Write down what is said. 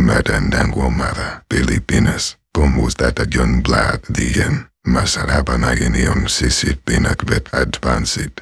Magandang umaga, Pilipinas. Kumusta tayong lahat diyan? Masarap na inyong sisit pinakbet at pansit.